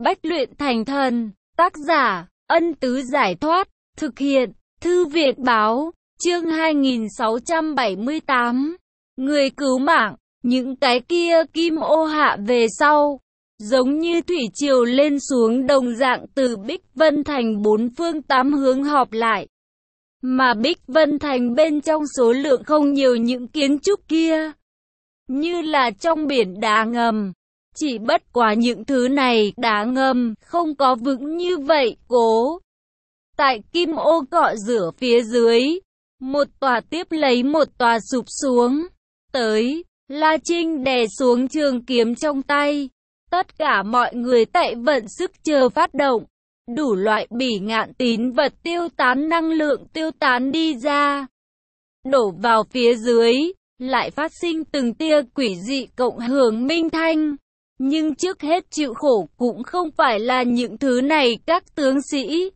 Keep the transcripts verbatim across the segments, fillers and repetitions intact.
Bách luyện thành thần. Tác giả, Ân Tứ Giải Thoát. Thực hiện, Thư viện Báo. Chương hai nghìn sáu trăm bảy mươi tám. Người cứu mạng. Những cái kia kim ô hạ về sau, giống như thủy triều lên xuống đồng dạng từ Bích Vân Thành bốn phương tám hướng họp lại. Mà Bích Vân Thành bên trong số lượng không nhiều những kiến trúc kia, như là trong biển đá ngầm. Chỉ bất quá những thứ này đá ngầm không có vững như vậy cố. Tại kim ô cọ rửa phía dưới, một tòa tiếp lấy một tòa sụp xuống. Tới, La Trinh đè xuống trường kiếm trong tay. Tất cả mọi người tại vận sức chờ phát động. Đủ loại bỉ ngạn tín vật tiêu tán năng lượng tiêu tán đi ra. Đổ vào phía dưới, lại phát sinh từng tia quỷ dị cộng hưởng minh thanh. Nhưng trước hết chịu khổ cũng không phải là những thứ này các tướng sĩ,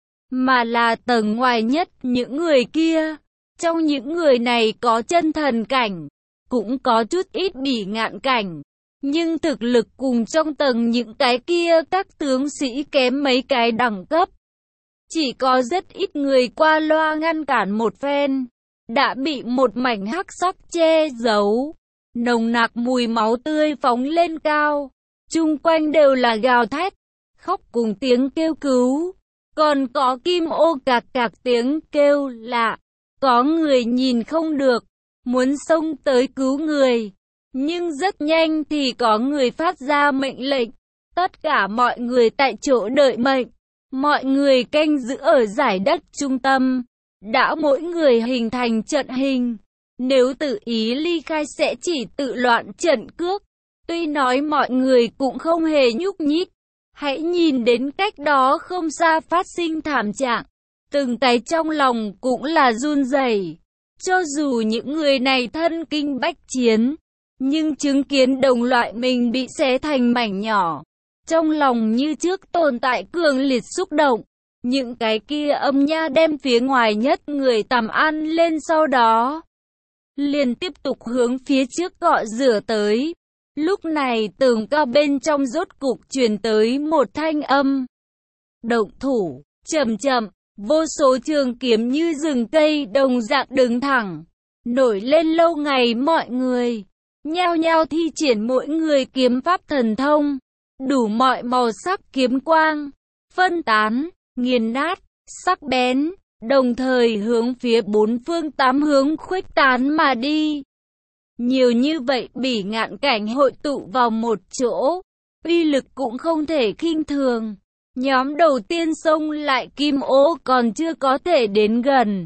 mà là tầng ngoài nhất những người kia. Trong những người này có chân thần cảnh, cũng có chút ít bỉ ngạn cảnh. Nhưng thực lực cùng trong tầng những cái kia các tướng sĩ kém mấy cái đẳng cấp. Chỉ có rất ít người qua loa ngăn cản một phen, đã bị một mảnh hắc sắc che giấu. Nồng nặc mùi máu tươi phóng lên cao, chung quanh đều là gào thét, khóc cùng tiếng kêu cứu. Còn có kim ô cạc cạc tiếng kêu lạ. Có người nhìn không được, muốn xông tới cứu người. Nhưng rất nhanh thì có người phát ra mệnh lệnh. Tất cả mọi người tại chỗ đợi mệnh. Mọi người canh giữ ở giải đất trung tâm. Đã mỗi người hình thành trận hình. Nếu tự ý ly khai sẽ chỉ tự loạn trận cước. Tuy nói mọi người cũng không hề nhúc nhích. Hãy nhìn đến cách đó không xa phát sinh thảm trạng. Từng cái trong lòng cũng là run rẩy. Cho dù những người này thân kinh bách chiến, nhưng chứng kiến đồng loại mình bị xé thành mảnh nhỏ, trong lòng như trước tồn tại cường liệt xúc động. Những cái kia âm nha đem phía ngoài nhất người tầm ăn lên, sau đó liền tiếp tục hướng phía trước cọ rửa tới. Lúc này tường cao bên trong rốt cục truyền tới một thanh âm. Động thủ, chậm chậm, vô số trường kiếm như rừng cây đồng dạng đứng thẳng, nổi lên lâu ngày mọi người. Nhao nhao thi triển mỗi người kiếm pháp thần thông, đủ mọi màu sắc kiếm quang, phân tán, nghiền nát, sắc bén, đồng thời hướng phía bốn phương tám hướng khuếch tán mà đi. Nhiều như vậy bỉ ngạn cảnh hội tụ vào một chỗ, uy lực cũng không thể khinh thường. Nhóm đầu tiên xông lại kim ô còn chưa có thể đến gần,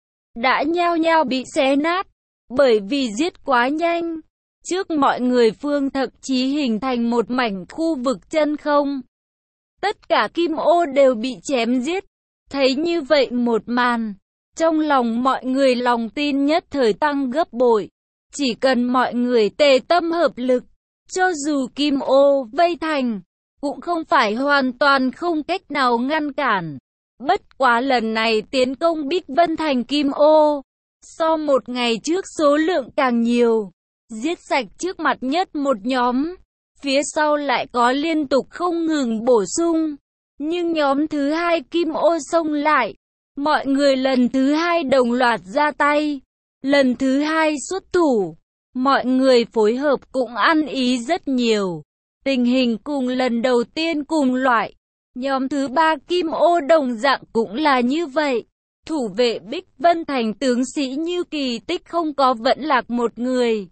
đã nhao nhao bị xé nát, bởi vì giết quá nhanh. Trước mọi người phương thậm chí hình thành một mảnh khu vực chân không. Tất cả kim ô đều bị chém giết. Thấy như vậy một màn, trong lòng mọi người lòng tin nhất thời tăng gấp bội. Chỉ cần mọi người tề tâm hợp lực, cho dù kim ô vây thành, cũng không phải hoàn toàn không cách nào ngăn cản. Bất quá lần này tiến công Bích Vân Thành kim ô, so một ngày trước số lượng càng nhiều. Giết sạch trước mặt nhất một nhóm, phía sau lại có liên tục không ngừng bổ sung. Nhưng nhóm thứ hai kim ô xông lại, mọi người lần thứ hai đồng loạt ra tay. Lần thứ hai xuất thủ, mọi người phối hợp cũng ăn ý rất nhiều. Tình hình cùng lần đầu tiên cùng loại. Nhóm thứ ba kim ô đồng dạng cũng là như vậy. Thủ vệ Bích Vân Thành tướng sĩ như kỳ tích không có vẫn lạc một người.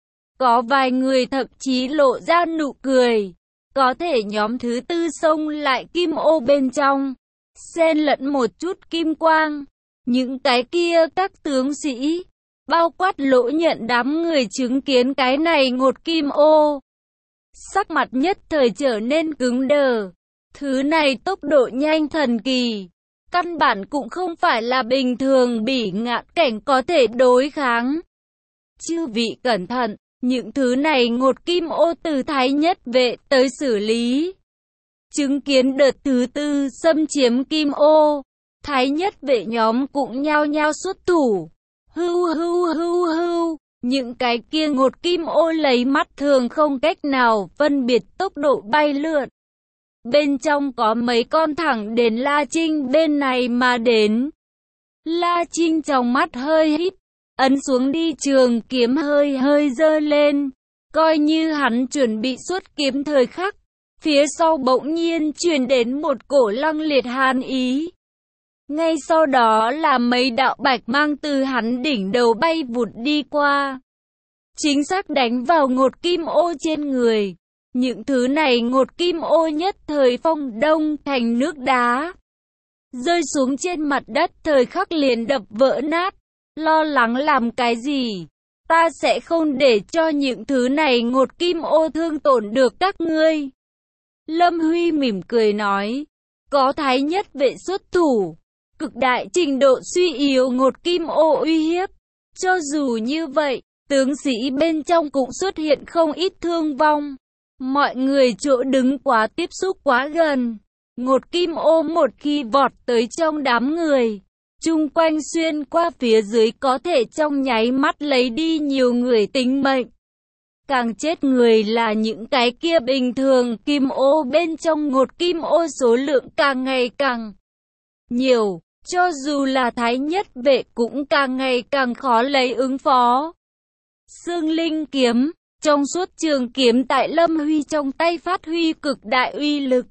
Có vài người thậm chí lộ ra nụ cười. Có thể nhóm thứ tư xông lại kim ô bên trong, xen lẫn một chút kim quang. Những cái kia các tướng sĩ, bao quát Lỗ Nhận đám người chứng kiến cái này ngột kim ô, sắc mặt nhất thời trở nên cứng đờ. Thứ này tốc độ nhanh thần kỳ, căn bản cũng không phải là bình thường bỉ ngạn cảnh có thể đối kháng. Chư vị cẩn thận, những thứ này ngột kim ô từ Thái Nhất vệ tới xử lý. Chứng kiến đợt thứ tư xâm chiếm kim ô, Thái Nhất vệ nhóm cũng nhao nhao xuất thủ. Hưu hưu hưu hưu, những cái kia ngột kim ô lấy mắt thường không cách nào phân biệt tốc độ bay lượn. Bên trong có mấy con thẳng đến La Trinh bên này mà đến. La Trinh trong mắt hơi híp, ấn xuống đi, trường kiếm hơi hơi giơ lên, coi như hắn chuẩn bị xuất kiếm thời khắc. Phía sau bỗng nhiên truyền đến một cổ lăng liệt hàn ý. Ngay sau đó là mấy đạo bạch mang từ hắn đỉnh đầu bay vụt đi qua. Chính xác đánh vào ngột kim ô trên người. Những thứ này ngột kim ô nhất thời phong đông thành nước đá. Rơi xuống trên mặt đất thời khắc liền đập vỡ nát. Lo lắng làm cái gì? Ta sẽ không để cho những thứ này ngột kim ô thương tổn được các ngươi. Lâm Huy mỉm cười nói. Có thái nhất vệ xuất thủ. Cực đại trình độ suy yếu ngột kim ô uy hiếp. Cho dù như vậy, tướng sĩ bên trong cũng xuất hiện không ít thương vong. Mọi người chỗ đứng quá tiếp xúc quá gần. Ngột kim ô một khi vọt tới trong đám người, chung quanh xuyên qua phía dưới có thể trong nháy mắt lấy đi nhiều người tính mệnh. Càng chết người là những cái kia bình thường, kim ô bên trong ngột kim ô số lượng càng ngày càng nhiều, cho dù là thái nhất vệ cũng càng ngày càng khó lấy ứng phó. Xương linh kiếm, trong suốt trường kiếm tại Lâm Huy trong tay phát huy cực đại uy lực.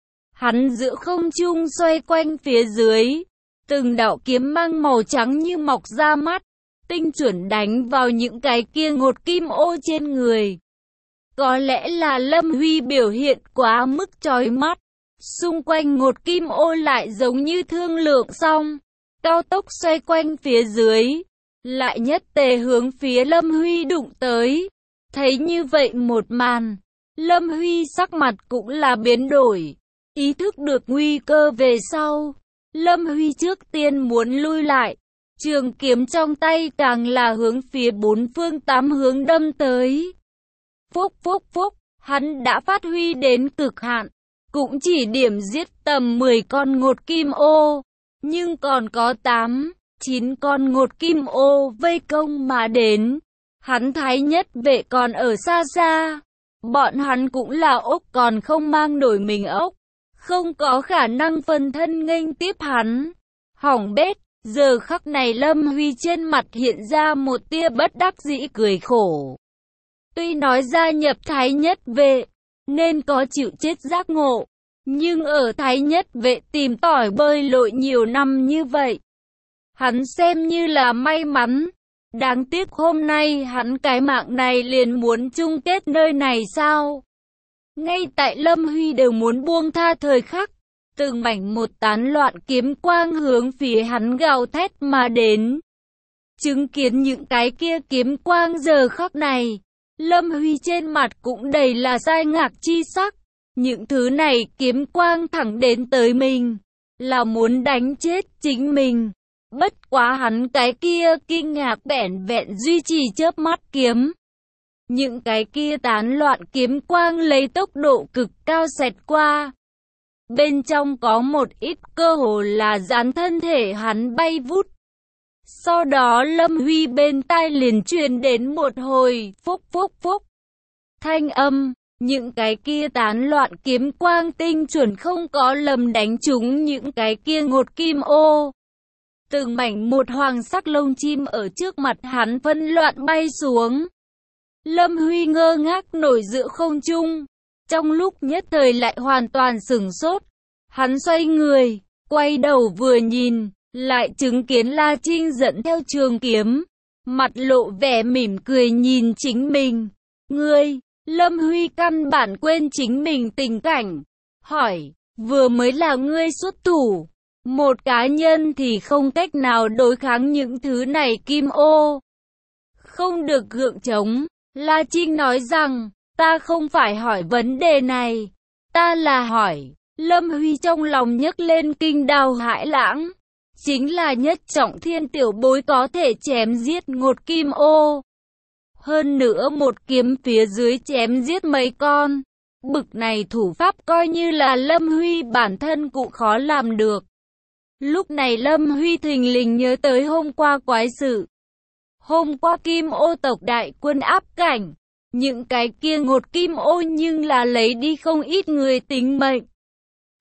Hắn giữa không trung xoay quanh phía dưới, từng đạo kiếm mang màu trắng như mọc ra mắt, tinh chuẩn đánh vào những cái kia ngột kim ô trên người. Có lẽ là Lâm Huy biểu hiện quá mức chói mắt, xung quanh ngột kim ô lại giống như thương lượng xong, cao tốc xoay quanh phía dưới, lại nhất tề hướng phía Lâm Huy đụng tới. Thấy như vậy một màn, Lâm Huy sắc mặt cũng là biến đổi, ý thức được nguy cơ về sau. Lâm Huy trước tiên muốn lui lại, trường kiếm trong tay càng là hướng phía bốn phương tám hướng đâm tới. Phúc phúc phúc, hắn đã phát huy đến cực hạn, cũng chỉ điểm giết tầm mười con ngột kim ô, nhưng còn có tám, chín con ngột kim ô vây công mà đến. Hắn thái nhất vệ còn ở xa xa, bọn hắn cũng là ốc còn không mang nổi mình ốc, không có khả năng phân thân nghênh tiếp hắn. Hỏng bét, giờ khắc này Lâm Huy trên mặt hiện ra một tia bất đắc dĩ cười khổ. Tuy nói gia nhập thái nhất vệ, nên có chịu chết giác ngộ, nhưng ở thái nhất vệ tìm tỏi bơi lội nhiều năm như vậy, hắn xem như là may mắn. Đáng tiếc hôm nay hắn cái mạng này liền muốn chung kết nơi này sao? Ngay tại Lâm Huy đều muốn buông tha thời khắc, từng mảnh một tán loạn kiếm quang hướng phía hắn gào thét mà đến. Chứng kiến những cái kia kiếm quang giờ khắc này, Lâm Huy trên mặt cũng đầy là sai ngạc chi sắc. Những thứ này kiếm quang thẳng đến tới mình, là muốn đánh chết chính mình. Bất quá hắn cái kia kinh ngạc vẻn vẹn duy trì chớp mắt kiếm. Những cái kia tán loạn kiếm quang lấy tốc độ cực cao xẹt qua. Bên trong có một ít cơ hồ là dán thân thể hắn bay vút. Sau đó Lâm Huy bên tai liền truyền đến một hồi phúc phúc phúc thanh âm. Những cái kia tán loạn kiếm quang tinh chuẩn không có lầm đánh trúng những cái kia ngột kim ô. Từng mảnh một hoàng sắc lông chim ở trước mặt hắn phân loạn bay xuống. Lâm Huy ngơ ngác nổi giữa không trung, trong lúc nhất thời lại hoàn toàn sửng sốt. Hắn xoay người, quay đầu vừa nhìn, lại chứng kiến La Trinh dẫn theo trường kiếm, mặt lộ vẻ mỉm cười nhìn chính mình. Ngươi, Lâm Huy căn bản quên chính mình tình cảnh, hỏi, vừa mới là ngươi xuất thủ. Một cá nhân thì không cách nào đối kháng những thứ này kim ô. Không được gượng chống, La Trinh nói rằng, ta không phải hỏi vấn đề này, ta là hỏi. Lâm Huy trong lòng nhấc lên kinh đào hãi lãng, chính là nhất trọng thiên tiểu bối có thể chém giết ngột kim ô. Hơn nữa một kiếm phía dưới chém giết mấy con, bực này thủ pháp coi như là Lâm Huy bản thân cũng khó làm được. Lúc này Lâm Huy thình lình nhớ tới hôm qua quái sự. Hôm qua kim ô tộc đại quân áp cảnh, những cái kia ngột kim ô nhưng là lấy đi không ít người tính mệnh.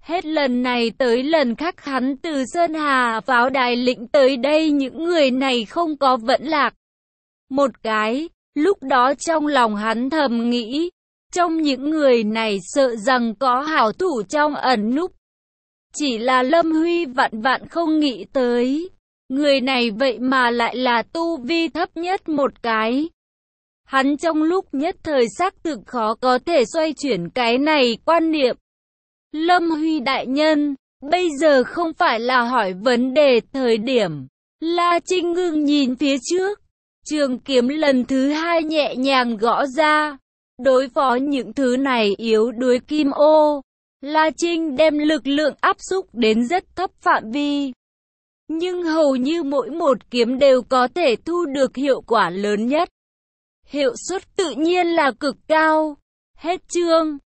Hết lần này tới lần khác hắn từ Sơn Hà pháo đài lĩnh tới đây, những người này không có vẫn lạc một cái. Lúc đó trong lòng hắn thầm nghĩ, trong những người này sợ rằng có hảo thủ trong ẩn núp. Chỉ là Lâm Huy vạn vạn không nghĩ tới, người này vậy mà lại là tu vi thấp nhất một cái. Hắn trong lúc nhất thời xác thực khó có thể xoay chuyển cái này quan niệm. Lâm Huy đại nhân, bây giờ không phải là hỏi vấn đề thời điểm. La Trinh ngưng nhìn phía trước, trường kiếm lần thứ hai nhẹ nhàng gõ ra. Đối phó những thứ này yếu đuối kim ô, La Trinh đem lực lượng áp xúc đến rất thấp phạm vi. Nhưng hầu như mỗi một kiếm đều có thể thu được hiệu quả lớn nhất. Hiệu suất tự nhiên là cực cao. Hết chương.